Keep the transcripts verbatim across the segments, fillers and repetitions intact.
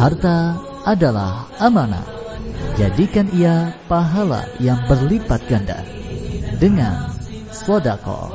Harta adalah amanah. Jadikan ia pahala yang berlipat ganda dengan sedekah.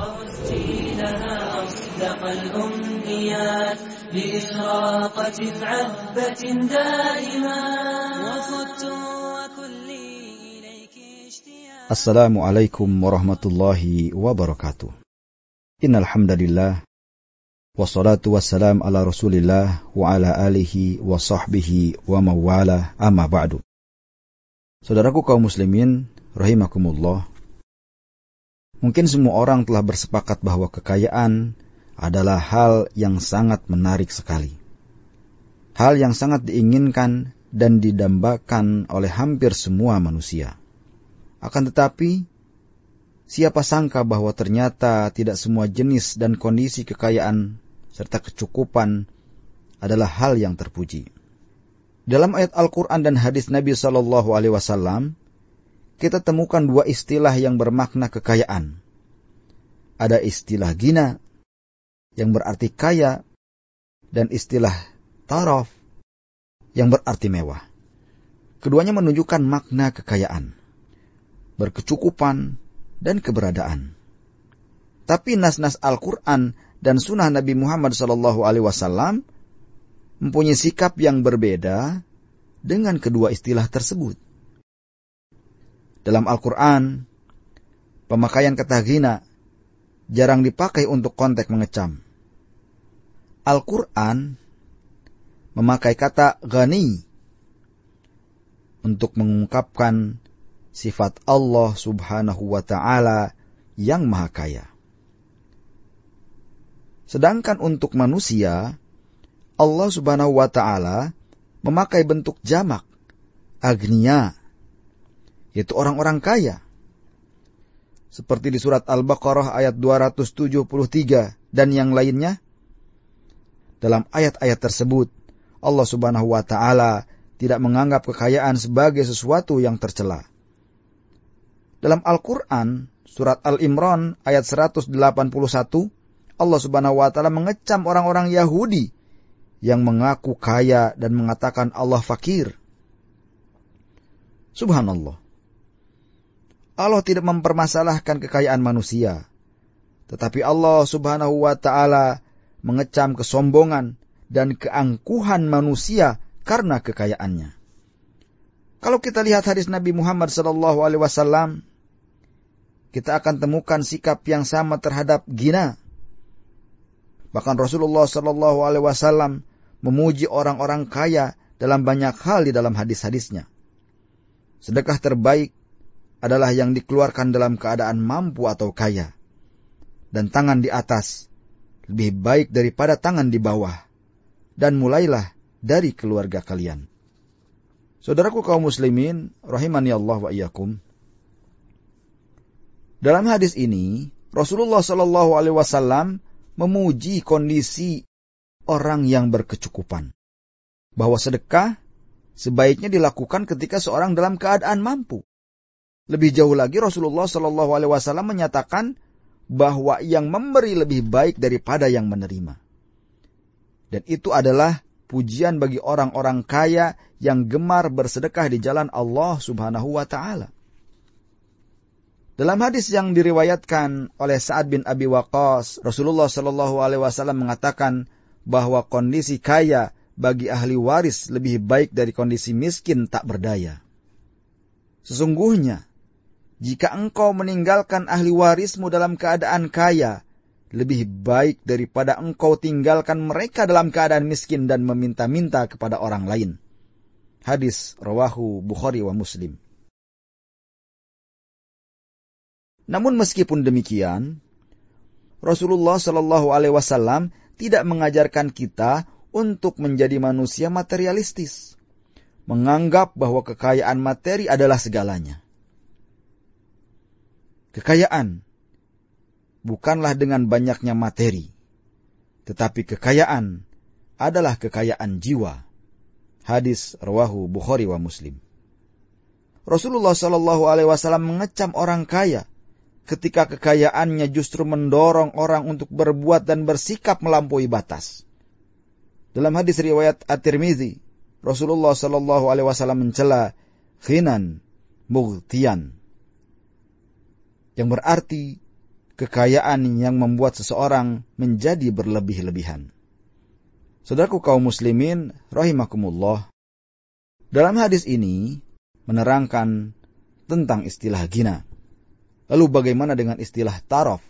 Assalamualaikum warahmatullahi wabarakatuh. Innal hamdalillah wassalatu wassalam ala Rasulillah wa ala alihi wa sahbihi wa mawala amma ba'du. Saudaraku kaum muslimin rahimakumullah. Mungkin semua orang telah bersepakat bahwa kekayaan adalah hal yang sangat menarik sekali. Hal yang sangat diinginkan dan didambakan oleh hampir semua manusia. Akan tetapi, siapa sangka bahwa ternyata tidak semua jenis dan kondisi kekayaan serta kecukupan adalah hal yang terpuji. Dalam ayat Al-Quran dan hadis Nabi shallallahu alaihi wasallam, kita temukan dua istilah yang bermakna kekayaan. Ada istilah gina, yang berarti kaya, dan istilah taraf, yang berarti mewah. Keduanya menunjukkan makna kekayaan, berkecukupan, dan keberadaan. Tapi nas-nas Al-Quran dan sunnah Nabi Muhammad shallallahu alaihi wasallam mempunyai sikap yang berbeda dengan kedua istilah tersebut. Dalam Al-Quran, pemakaian kata ghina jarang dipakai untuk konteks mengecam. Al-Quran memakai kata ghani untuk mengungkapkan sifat Allah subhanahu wa ta'ala yang maha kaya. Sedangkan untuk manusia, Allah subhanahu wa ta'ala memakai bentuk jamak, agniya, yaitu orang-orang kaya. Seperti di surat Al-Baqarah ayat dua ratus tujuh puluh tiga dan yang lainnya. Dalam ayat-ayat tersebut, Allah subhanahu wa ta'ala tidak menganggap kekayaan sebagai sesuatu yang tercela. Dalam Al-Quran, surat Al-Imran ayat seratus delapan puluh satu, Allah subhanahu wa ta'ala mengecam orang-orang Yahudi yang mengaku kaya dan mengatakan Allah fakir. Subhanallah. Allah tidak mempermasalahkan kekayaan manusia. Tetapi Allah subhanahu wa ta'ala mengecam kesombongan dan keangkuhan manusia karena kekayaannya. Kalau kita lihat hadis Nabi Muhammad sallallahu alaihi wasallam, kita akan temukan sikap yang sama terhadap ghina. Bahkan Rasulullah sallallahu alaihi wasallam memuji orang-orang kaya dalam banyak hal di dalam hadis-hadisnya. Sedekah terbaik adalah yang dikeluarkan dalam keadaan mampu atau kaya. Dan tangan di atas lebih baik daripada tangan di bawah. Dan mulailah dari keluarga kalian. Saudaraku kaum muslimin, rahimani Allah wa iyyakum. Dalam hadis ini, Rasulullah shallallahu alaihi wasallam memuji kondisi orang yang berkecukupan. Bahwa sedekah sebaiknya dilakukan ketika seorang dalam keadaan mampu. Lebih jauh lagi Rasulullah shallallahu alaihi wasallam menyatakan bahwa yang memberi lebih baik daripada yang menerima. Dan itu adalah pujian bagi orang-orang kaya yang gemar bersedekah di jalan Allah subhanahu wa ta'ala. Dalam hadis yang diriwayatkan oleh Sa'ad bin Abi Waqqas, Rasulullah shallallahu alaihi wasallam mengatakan bahwa kondisi kaya bagi ahli waris lebih baik dari kondisi miskin tak berdaya. Sesungguhnya, jika engkau meninggalkan ahli warismu dalam keadaan kaya, lebih baik daripada engkau tinggalkan mereka dalam keadaan miskin dan meminta-minta kepada orang lain. Hadis rawahu Bukhari wa Muslim. Namun meskipun demikian, Rasulullah shallallahu alaihi wasallam tidak mengajarkan kita untuk menjadi manusia materialistis, menganggap bahwa kekayaan materi adalah segalanya. Kekayaan bukanlah dengan banyaknya materi, tetapi kekayaan adalah kekayaan jiwa. Hadis rawahu Bukhari wa Muslim. Rasulullah shallallahu alaihi wasallam mengecam orang kaya ketika kekayaannya justru mendorong orang untuk berbuat dan bersikap melampaui batas. Dalam hadis riwayat At-Tirmizi Rasulullah Shallallahu Alaihi Wasallam mencela ghinan mughtiyan, yang berarti kekayaan yang membuat seseorang menjadi berlebih-lebihan. Saudaraku kaum muslimin rahimakumullah, dalam hadis ini menerangkan tentang istilah ghina. Lalu bagaimana dengan istilah taraf?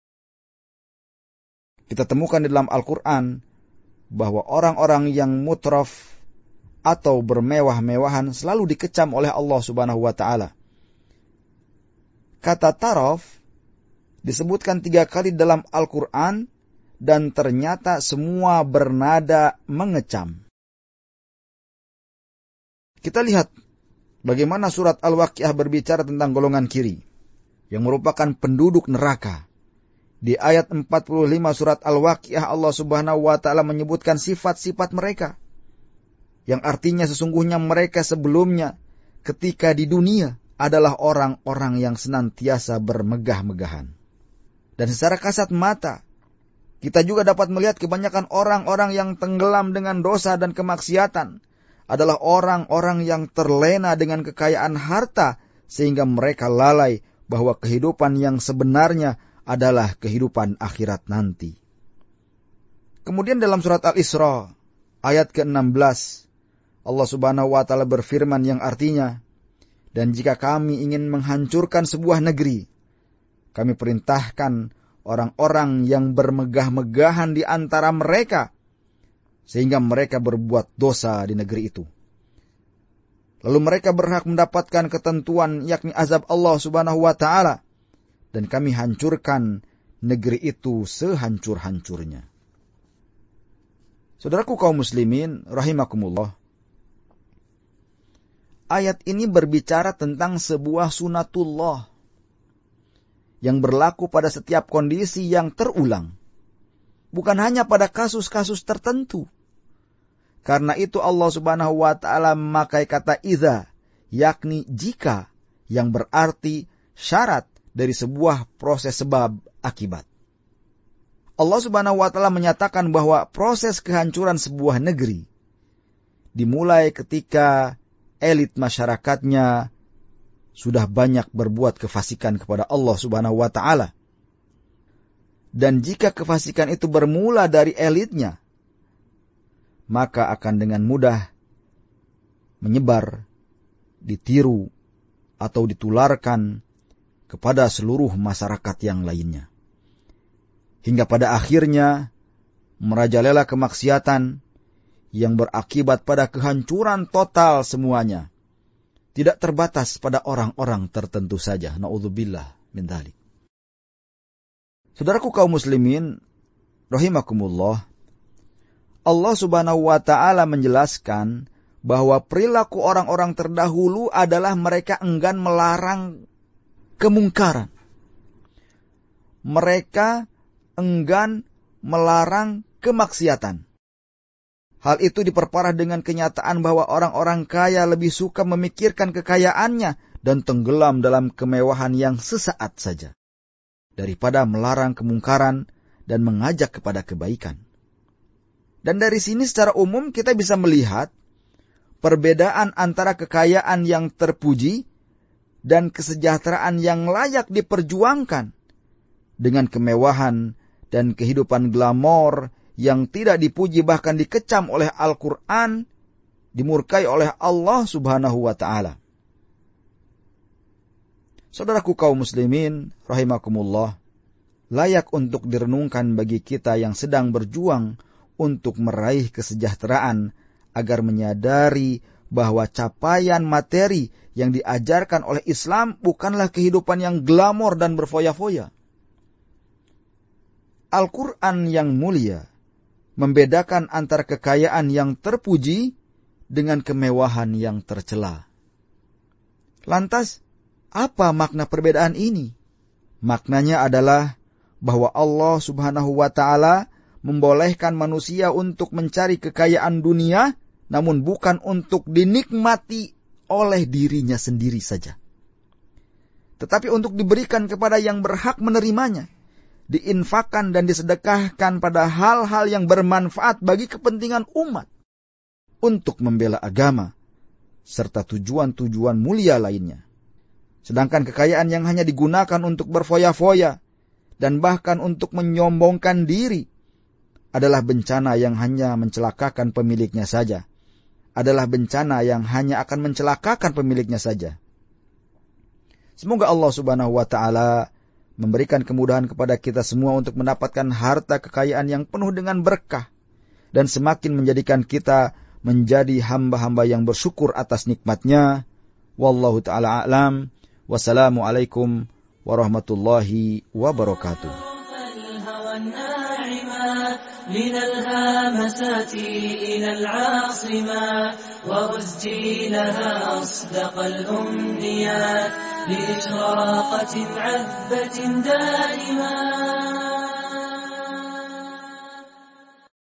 Kita temukan di dalam Al-Quran bahwa orang-orang yang mutraf atau bermewah-mewahan selalu dikecam oleh Allah Subhanahu wa Ta'ala. Kata taraf disebutkan tiga kali dalam Al-Quran dan ternyata semua bernada mengecam. Kita lihat bagaimana surat Al-Waqiah berbicara tentang golongan kiri yang merupakan penduduk neraka. Di ayat empat puluh lima surat Al-Waqiah Allah Subhanahu wa Ta'ala menyebutkan sifat-sifat mereka, yang artinya sesungguhnya mereka sebelumnya ketika di dunia adalah orang-orang yang senantiasa bermegah-megahan. Dan secara kasat mata kita juga dapat melihat kebanyakan orang-orang yang tenggelam dengan dosa dan kemaksiatan adalah orang-orang yang terlena dengan kekayaan harta sehingga mereka lalai bahwa kehidupan yang sebenarnya adalah kehidupan akhirat nanti. Kemudian dalam surat Al-Isra ayat ke enam belas Allah Subhanahu wa Ta'ala berfirman yang artinya, dan jika kami ingin menghancurkan sebuah negeri, kami perintahkan orang-orang yang bermegah-megahan di antara mereka, sehingga mereka berbuat dosa di negeri itu. Lalu mereka berhak mendapatkan ketentuan yakni azab Allah Subhanahu wa Ta'ala, dan kami hancurkan negeri itu sehancur-hancurnya. Saudaraku kaum muslimin rahimakumullah, ayat ini berbicara tentang sebuah sunatullah yang berlaku pada setiap kondisi yang terulang, bukan hanya pada kasus-kasus tertentu. Karena itu Allah Subhanahu wa Ta'ala memakai kata idza, yakni jika, yang berarti syarat dari sebuah proses sebab akibat. Allah Subhanahu wa Ta'ala menyatakan bahwa proses kehancuran sebuah negeri dimulai ketika elit masyarakatnya sudah banyak berbuat kefasikan kepada Allah Subhanahu wa Ta'ala. Dan jika kefasikan itu bermula dari elitnya, maka akan dengan mudah menyebar, ditiru, atau ditularkan kepada seluruh masyarakat yang lainnya. Hingga pada akhirnya merajalela kemaksiatan yang berakibat pada kehancuran total semuanya. Tidak terbatas pada orang-orang tertentu saja. Na'udzubillah min dzalik. Saudaraku kaum muslimin rahimakumullah, Allah Subhanahu wa Ta'ala menjelaskan bahwa perilaku orang-orang terdahulu adalah mereka enggan melarang kemungkaran. Mereka enggan melarang kemaksiatan. Hal itu diperparah dengan kenyataan bahwa orang-orang kaya lebih suka memikirkan kekayaannya dan tenggelam dalam kemewahan yang sesaat saja, daripada melarang kemungkaran dan mengajak kepada kebaikan. Dan dari sini secara umum kita bisa melihat perbedaan antara kekayaan yang terpuji dan kesejahteraan yang layak diperjuangkan dengan kemewahan dan kehidupan glamor yang tidak dipuji bahkan dikecam oleh Al-Quran, dimurkai oleh Allah Subhanahu wa Ta'ala. Saudaraku kaum muslimin rahimakumullah, layak untuk direnungkan bagi kita yang sedang berjuang untuk meraih kesejahteraan agar menyadari bahwa capaian materi yang diajarkan oleh Islam bukanlah kehidupan yang glamor dan berfoya-foya. Al-Quran yang mulia membedakan antara kekayaan yang terpuji dengan kemewahan yang tercela. Lantas, apa makna perbedaan ini? Maknanya adalah bahwa Allah Subhanahu wa Ta'ala membolehkan manusia untuk mencari kekayaan dunia, namun bukan untuk dinikmati oleh dirinya sendiri saja, tetapi untuk diberikan kepada yang berhak menerimanya, diinfakkan dan disedekahkan pada hal-hal yang bermanfaat bagi kepentingan umat. untuk membela agama, serta tujuan-tujuan mulia lainnya. Sedangkan kekayaan yang hanya digunakan untuk berfoya-foya dan bahkan untuk menyombongkan diri adalah bencana yang hanya mencelakakan pemiliknya saja. Adalah bencana yang hanya akan mencelakakan pemiliknya saja. Semoga Allah Subhanahu wa taala memberikan kemudahan kepada kita semua untuk mendapatkan harta kekayaan yang penuh dengan berkah dan semakin menjadikan kita menjadi hamba-hamba yang bersyukur atas nikmatnya. Wallahu ta'ala a'lam. Wassalamualaikum warahmatullahi wabarakatuh. من الهامسات إلى العاصمة وأزجي لها أصدق الأمنيات لإشراقة عذبة دائمة.